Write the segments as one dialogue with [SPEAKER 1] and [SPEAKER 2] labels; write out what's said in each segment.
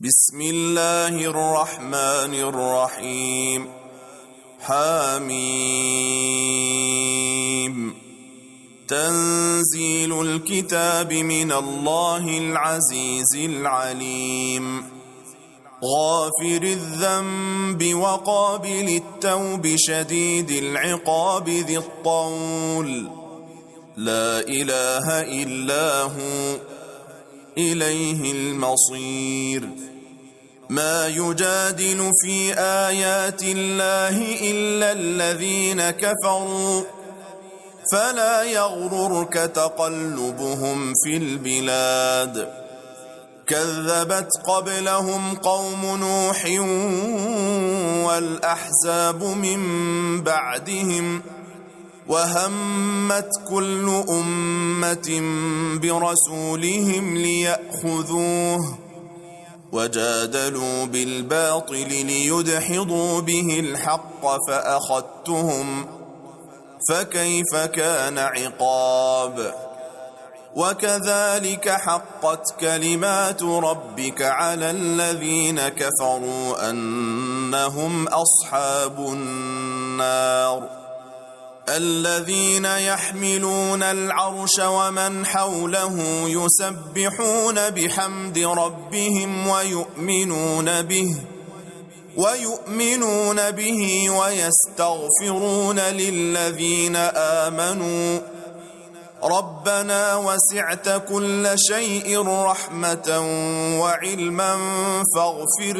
[SPEAKER 1] بسم الله الرحمن الرحيم. حميم. تنزيل الكتاب من الله العزيز العليم. غافر الذنب وقابل التوب شديد العقاب ذي الطول. لا إله إلا هو إليه المصير. ما يجادل في آيات الله إلا الذين كفروا فلا يغررك تقلبهم في البلاد. كذبت قبلهم قوم نوح والأحزاب من بعدهم وهمت كل أمة برسولهم ليأخذوه وجادلوا بالباطل ليدحضوا به الحق فأخذتهم فكيف كان عقاب. وكذلك حقت كلمات ربك على الذين كفروا أنهم أصحاب النار. الذين يحملون العرش ومن حوله يسبحون بحمد ربهم ويؤمنون به ويستغفرون للذين آمنوا ربنا وسعت كل شيء رحمة وعلما فاغفر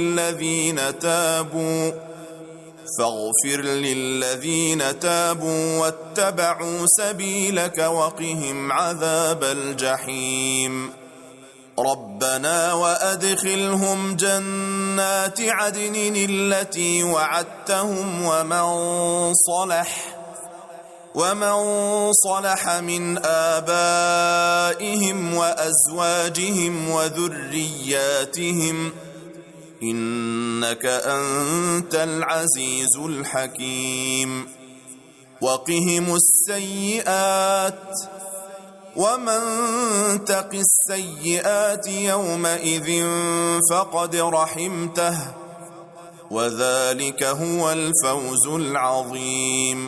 [SPEAKER 1] للذين تابوا واتبعوا سبيلك وقهم عذاب الجحيم. ربنا وأدخلهم جنات عدن التي وعدتهم ومن صلح من آبائهم وأزواجهم وذرياتهم إنك أنت العزيز الحكيم. وقهم السيئات ومن تق السيئات يومئذ فقد رحمته وذلك هو الفوز العظيم.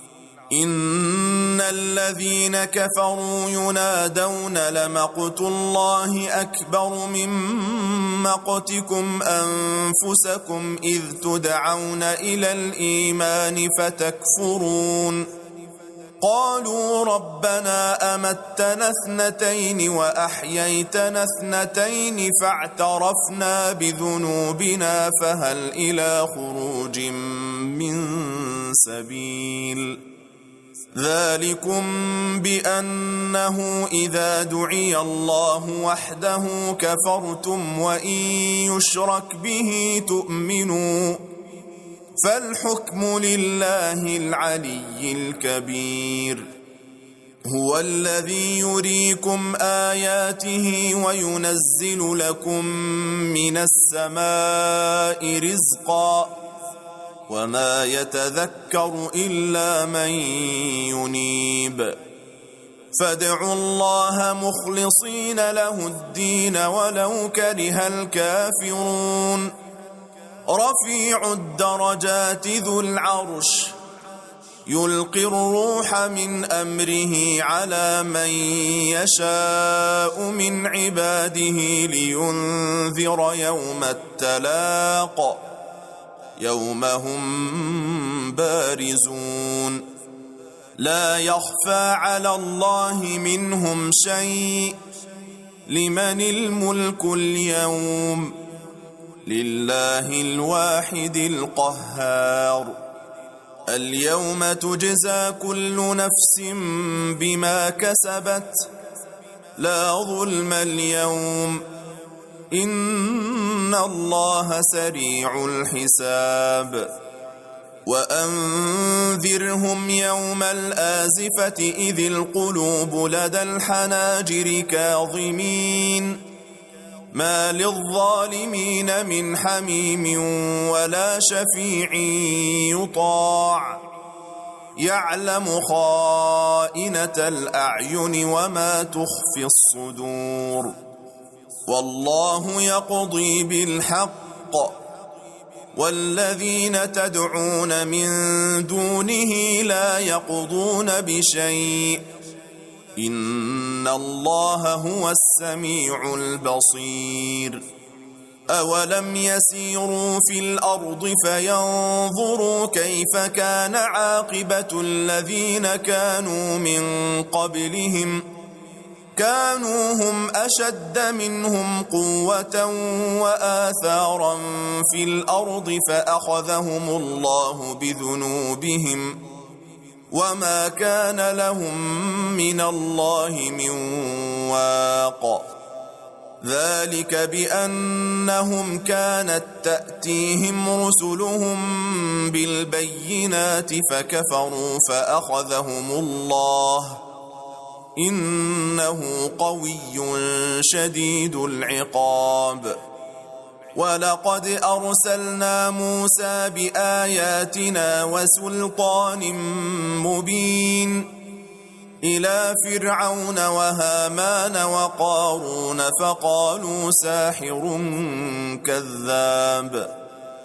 [SPEAKER 1] إن الذين كفروا ينادون لمقت الله أكبر من مقتكم أنفسكم إذ تدعون إلى الإيمان فتكفرون. قالوا ربنا أمتنا اثنتين وأحييتنا اثنتين فاعترفنا بذنوبنا فهل إلى خروج من سبيل. ذلكم بأنه إذا دعي الله وحده كفرتم وإن يشرك به تؤمنوا فالحكم لله العلي الكبير. هو الذي يريكم آياته وينزل لكم من السماء رزقا وما يتذكر إلا من ينيب. فادعوا الله مخلصين له الدين ولو كره الكافرون. رفيع الدرجات ذو العرش يلقي الروح من أمره على من يشاء من عباده لينذر يوم التلاق يوم هم بارزون. لا يخفى على الله منهم شيء. لمن الملك اليوم؟ لله الواحد القهار. اليوم تجزى كل نفس بما كسبت لا ظلم اليوم إن الله سريع الحساب. وأنذرهم يوم الآزفة إذ القلوب لدى الحناجر كاظمين ما للظالمين من حميم ولا شفيع يطاع يعلم خائنة الأعين وما تخفي الصدور. والله يقضي بالحق والذين تدعون من دونه لا يقضون بشيء إن الله هو السميع البصير أولم يسيروا في الأرض فينظروا كيف كان عاقبة الذين كانوا من قبلهم كانوا هم أشد منهم قوة وآثارا في الأرض فأخذهم الله بذنوبهم وما كان لهم من الله من واق ذلك بأنهم كانت تأتيهم رسلهم بالبينات فكفروا فأخذهم الله إنه قوي شديد العقاب ولقد أرسلنا موسى بآياتنا وسلطان مبين إلى فرعون وهامان وقارون فقالوا ساحر كذاب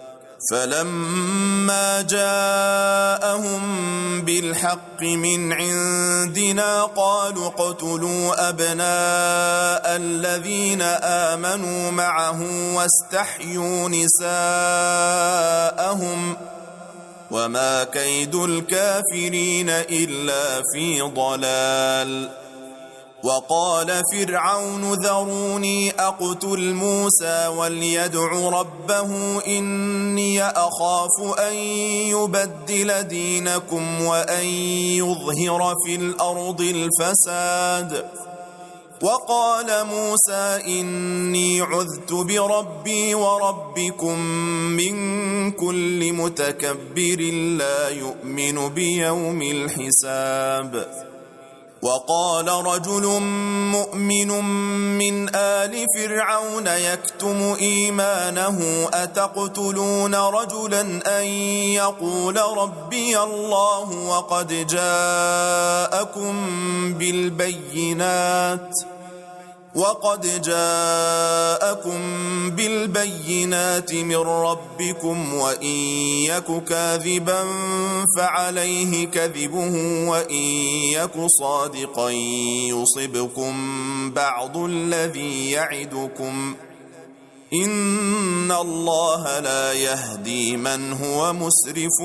[SPEAKER 1] فلما جاءهم بالحق من عندنا قالوا اقتلوا أبناء الذين آمنوا معه واستحيوا نساءهم وما كيد الكافرين إلا في ضلال وقال فرعون ذروني أقتل موسى وليدع ربه إني أخاف أن يبدل دينكم وأن يظهر في الأرض الفساد وقال موسى إني عذت بربي وربكم من كل متكبر لا يؤمن بيوم الحساب وقال رجل مؤمن من آل فرعون يكتم إيمانه أتقتلون رجلا أن يقول ربي الله وقد جاءكم بالبينات من ربكم وإن يك كاذبا فعليه كذبه وإن يك صادقا يصبكم بعض الذي يعدكم إن الله لا يهدي من هو مسرف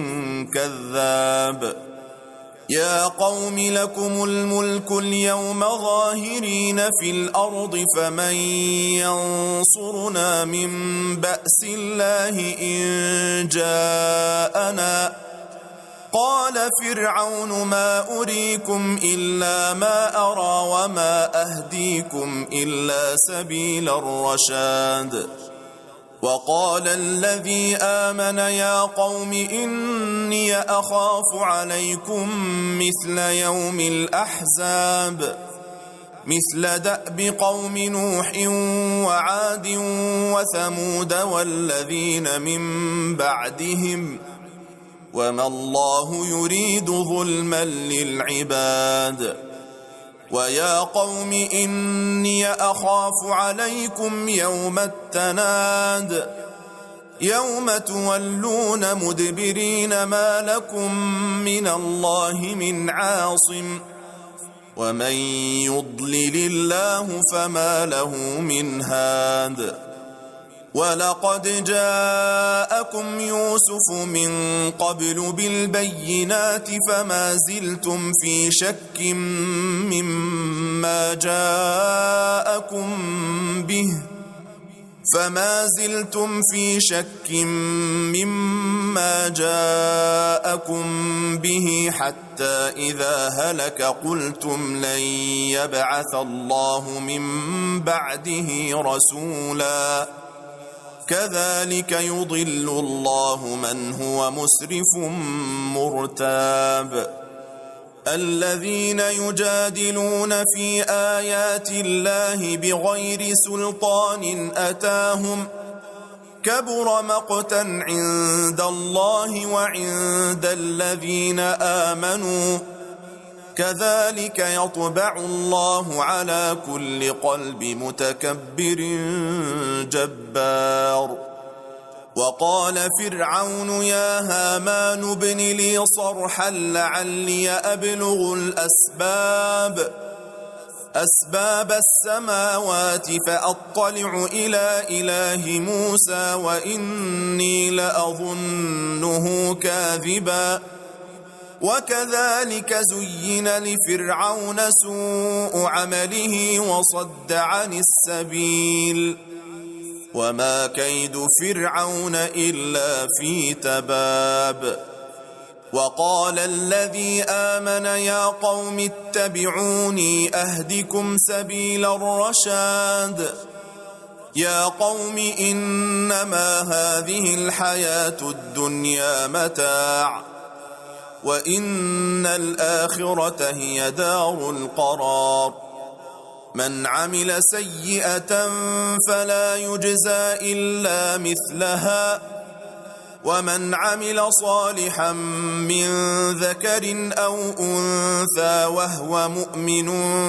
[SPEAKER 1] كذاب يا قوم لكم الملك اليوم ظاهرين في الأرض فمن ينصرنا من بأس الله إن جاءنا قال فرعون ما أريكم إلا ما أرى وما أهديكم إلا سبيل الرشاد وقال الذي آمن يا قوم إني أخاف عليكم مثل يوم الأحزاب مثل دأب قوم نوح وعاد وثمود والذين من بعدهم وما الله يريد ظلما للعباد ويا قوم إني أخاف عليكم يوم التناد يوم تولون مدبرين ما لكم من الله من عاصم ومن يضلل الله فما له من هاد ولقد جاءكم يوسف من قبل بالبينات فما زلتم في شك مما جاءكم به حتى إذا هلك قلتم لن يبعث الله من بعده رسولا كذلك يضل الله من هو مسرف مرتاب الذين يجادلون في آيات الله بغير سلطان أتاهم كبر مقتا عند الله وعند الذين آمنوا كذلك يطبع الله على كل قلب متكبر جبار. وقال فرعون يا هامان ابن لي صرحا لعلي أبلغ أسباب السماوات فأطلع إلى إله موسى وإني لأظنه كاذبا. وكذلك زين لفرعون سوء عمله وصد عن السبيل وما كيد فرعون إلا في تباب. وقال الذي آمن يا قوم اتبعوني أهدكم سبيل الرشاد. يا قوم إنما هذه الحياة الدنيا متاع وإن الآخرة هي دار القرار. من عمل سيئة فلا يجزى إلا مثلها ومن عمل صالحا من ذكر أو أنثى وهو مؤمن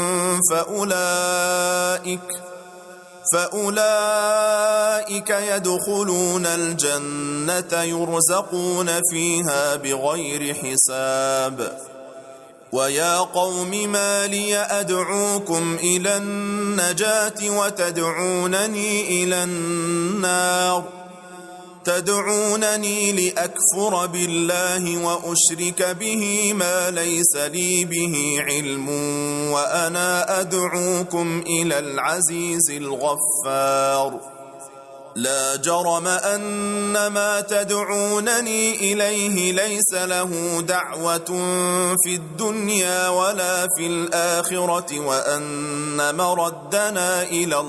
[SPEAKER 1] فأولئك يدخلون الجنة يرزقون فيها بغير حساب. ويا قوم ما لي أدعوكم إلى النجاة وتدعونني إلى النار. تدعونني لأكفر بالله وأشرك به ما ليس لي به علم وأنا أدعوكم إلى العزيز الغفار. لا جرم أن ما تدعونني إليه ليس له دعوة في الدنيا ولا في الآخرة وأن مردنا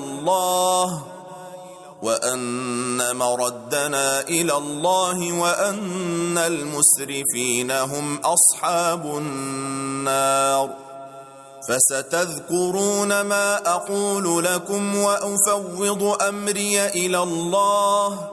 [SPEAKER 1] إلى الله وأن المسرفين هم أصحاب النار. فستذكرون ما أقول لكم وأفوض أمري إلى الله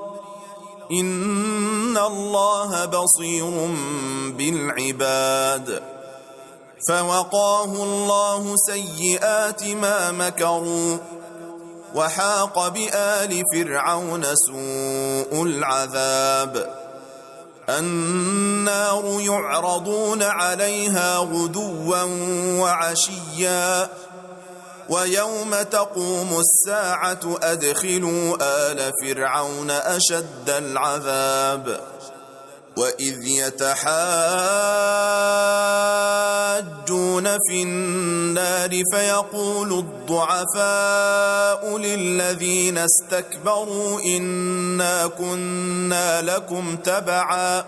[SPEAKER 1] إن الله بصير بالعباد. فوقاه الله سيئات ما مكروا وحاق بآل فرعون سوء العذاب. النار يعرضون عليها غدوا وعشيا ويوم تقوم الساعة أدخلوا آل فرعون أشد العذاب. وإذ يتحاجون في النار فيقول الضعفاء للذين استكبروا إنا كنا لكم تبعا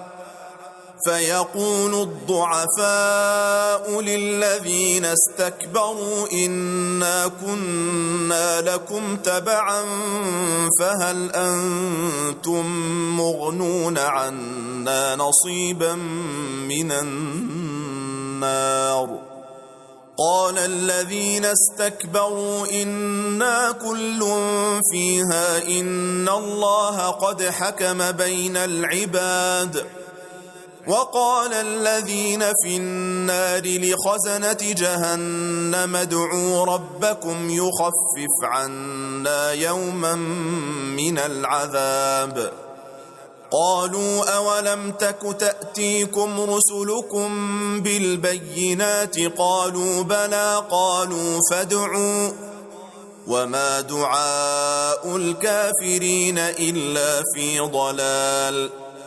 [SPEAKER 1] فهل أنتم مغنون عنا نصيبا من النار. قال الذين استكبروا إنا كل فيها إن الله قد حكم بين العباد. وقال الذين في النار لخزنة جهنم ادعوا ربكم يخفف عنا يوما من العذاب. قالوا أولم تك تأتيكم رسلكم بالبينات قالوا بلى قالوا فادعوا وما دعاء الكافرين إلا في ضلال.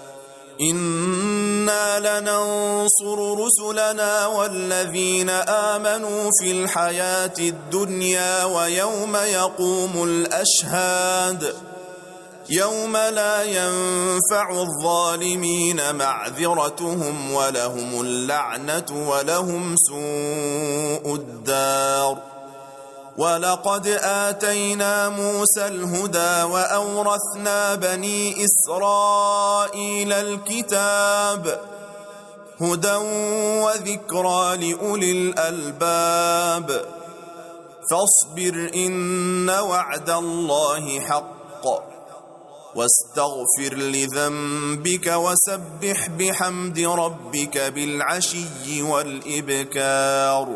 [SPEAKER 1] إنا لننصر رسلنا والذين آمنوا في الحياة الدنيا ويوم يقوم الأشهاد يوم لا ينفع الظالمين معذرتهم ولهم اللعنة ولهم سوء الدار. ولقد آتينا موسى الهدى وأورثنا بني إسرائيل الكتاب هدى وذكرى لأولي الألباب. فاصبر إن وعد الله حق واستغفر لذنبك وسبح بحمد ربك بالعشي والإبكار.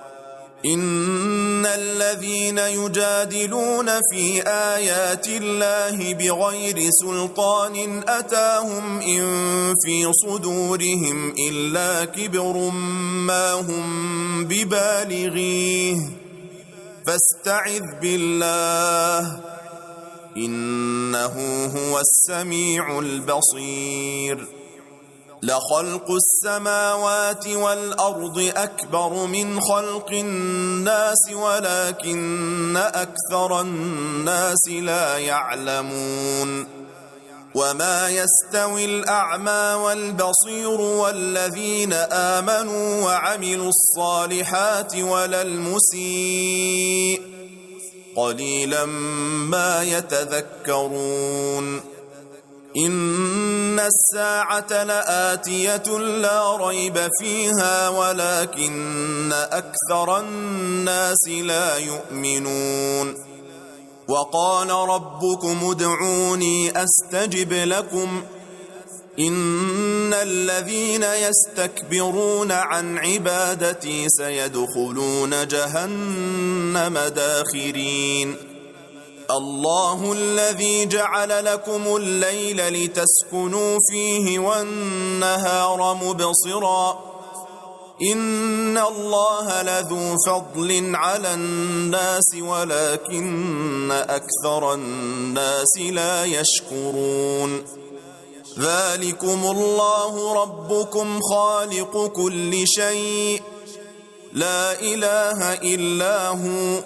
[SPEAKER 1] إن الذين يجادلون في آيات الله بغير سلطان أتاهم إن في صدورهم إلا كبر ما هم ببالغيه فاستعذ بالله إنه هو السميع البصير. لخلق السماوات والأرض أكبر من خلق الناس ولكن أكثر الناس لا يعلمون. وما يستوي الأعمى والبصير والذين آمنوا وعملوا الصالحات ولا المسيء قليلا ما يتذكرون. إن الساعة لآتية لا ريب فيها ولكن أكثر الناس لا يؤمنون. وقال ربكم ادعوني أستجب لكم إن الذين يستكبرون عن عبادتي سيدخلون جهنم داخرين. الله الذي جعل لكم الليل لتسكنوا فيه والنهار مبصرا إن الله لذو فضل على الناس ولكن أكثر الناس لا يشكرون. ذلكم الله ربكم خالق كل شيء لا إله إلا هو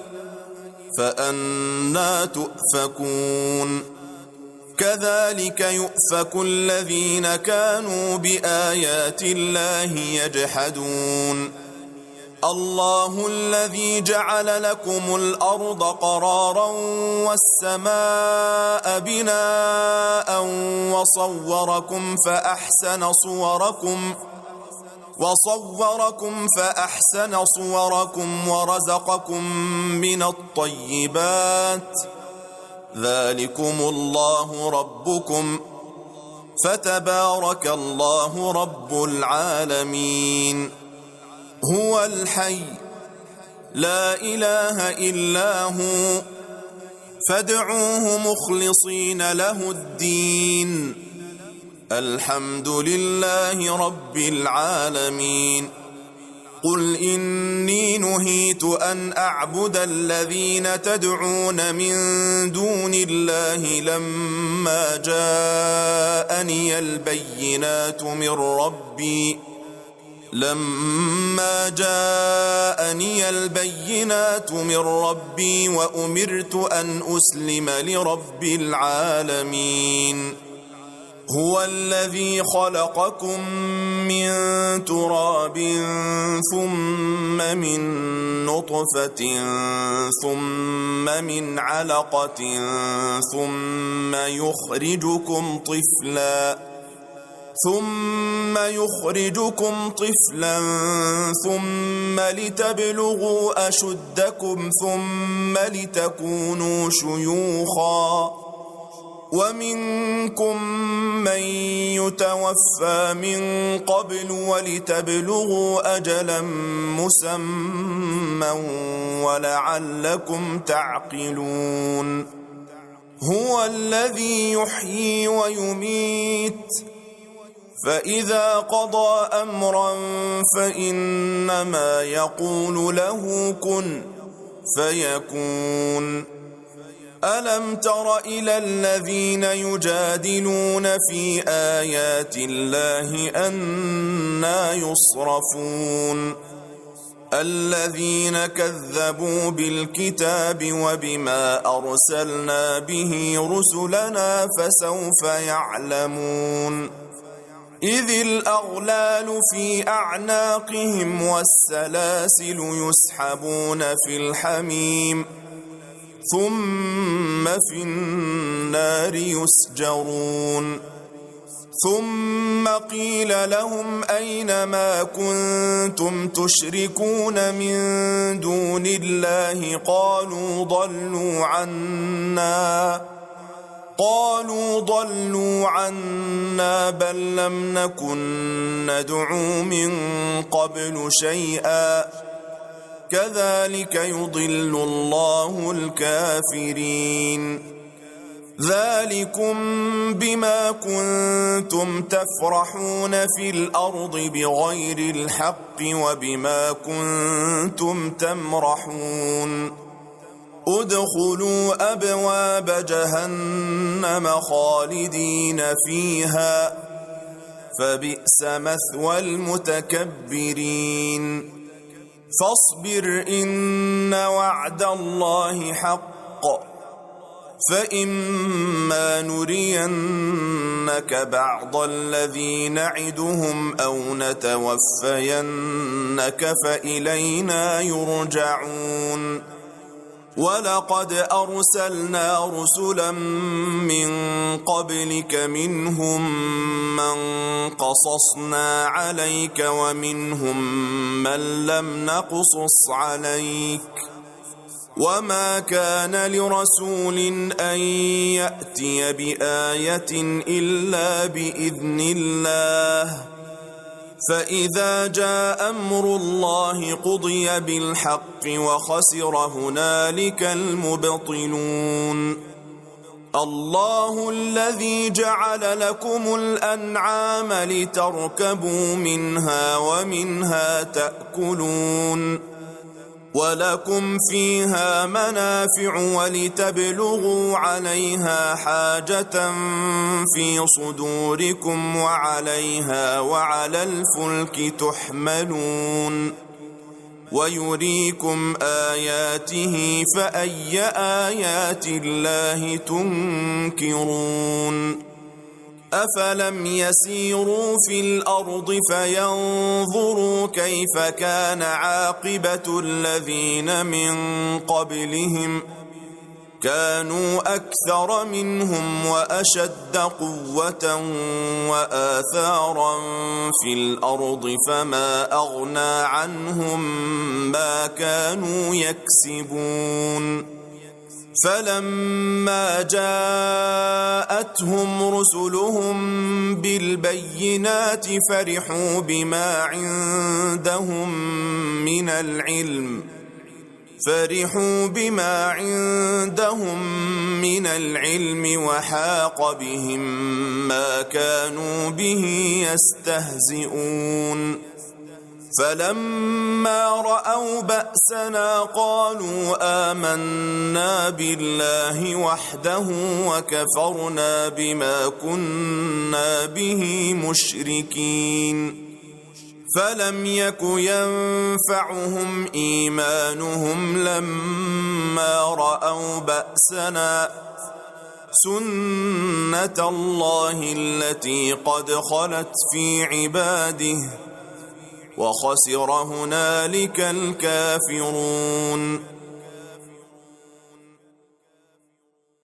[SPEAKER 1] فأنى تؤفكون. كذلك يؤفك الذين كانوا بآيات الله يجحدون. الله الذي جعل لكم الأرض قرارا والسماء بناء وصوركم فأحسن صوركم ورزقكم من الطيبات ذلكم الله ربكم فتبارك الله رب العالمين. هو الحي لا إله إلا هو فادعوه مخلصين له الدين الحمد لله رب العالمين. قل إني نهيت أن أعبد الذين تدعون من دون الله لما جاءني البينات من ربي وأمرت أن أسلم لرب العالمين. هو الذي خلقكم من تراب ثم من نطفة ثم من علقة ثم يخرجكم طفلا ثم لتبلغوا أشدكم ثم لتكونوا شيوخا ومنكم من يتوفى من قبل ولتبلغوا أجلا مسمى ولعلكم تعقلون. هو الذي يحيي ويميت فإذا قضى أمرا فإنما يقول له كن فيكون. ألم تر إلى الذين يجادلون في آيات الله أنى يصرفون. الذين كذبوا بالكتاب وبما أرسلنا به رسلنا فسوف يعلمون. إذ الأغلال في أعناقهم والسلاسل يسحبون في الحميم ثم في النار يسجرون. ثم قيل لهم أين ما كنتم تشركون من دون الله قالوا ضلوا عنا قالوا ضلوا عنا بل لم نكن ندعو من قبل شيئا كذلك يضل الله الكافرين ذلكم بما كنتم تفرحون في الأرض بغير الحق وبما كنتم تمرحون ادخلوا أبواب جهنم خالدين فيها فبئس مثوى المتكبرين فاصبر إن وعد الله حق فإما نرينك بعض الذي نعدهم أو نتوفينك فإلينا يرجعون ولقد أرسلنا رسلا من قبلك منهم من قصصنا عليك ومنهم من لم نقصص عليك وما كان لرسول أن يأتي بآية إلا بإذن الله فإذا جاء أمر الله قضي بالحق وخسر هنالك المبطلون الله الذي جعل لكم الأنعام لتركبوا منها ومنها تأكلون ولكم فيها منافع ولتبلغوا عليها حاجة في صدوركم وعليها وعلى الفلك تحملون ويريكم آياته فأي آيات الله تنكرون أفلم يسيروا في الأرض فينظروا كيف كان عاقبة الذين من قبلهم كانوا أكثر منهم وأشد قوة وآثارا في الأرض فما أغنى عنهم ما كانوا يكسبون فلما جاءتهم رسلهم بالبينات فرحوا بما عندهم من العلم وحاق بهم ما كانوا به يستهزئون فلما رأوا بأسنا قالوا آمنا بالله وحده وكفرنا بما كنا به مشركين فلم يك ينفعهم إيمانهم لما رأوا بأسنا سنة الله التي قد خلت في عباده وخسر هنالك الكافرون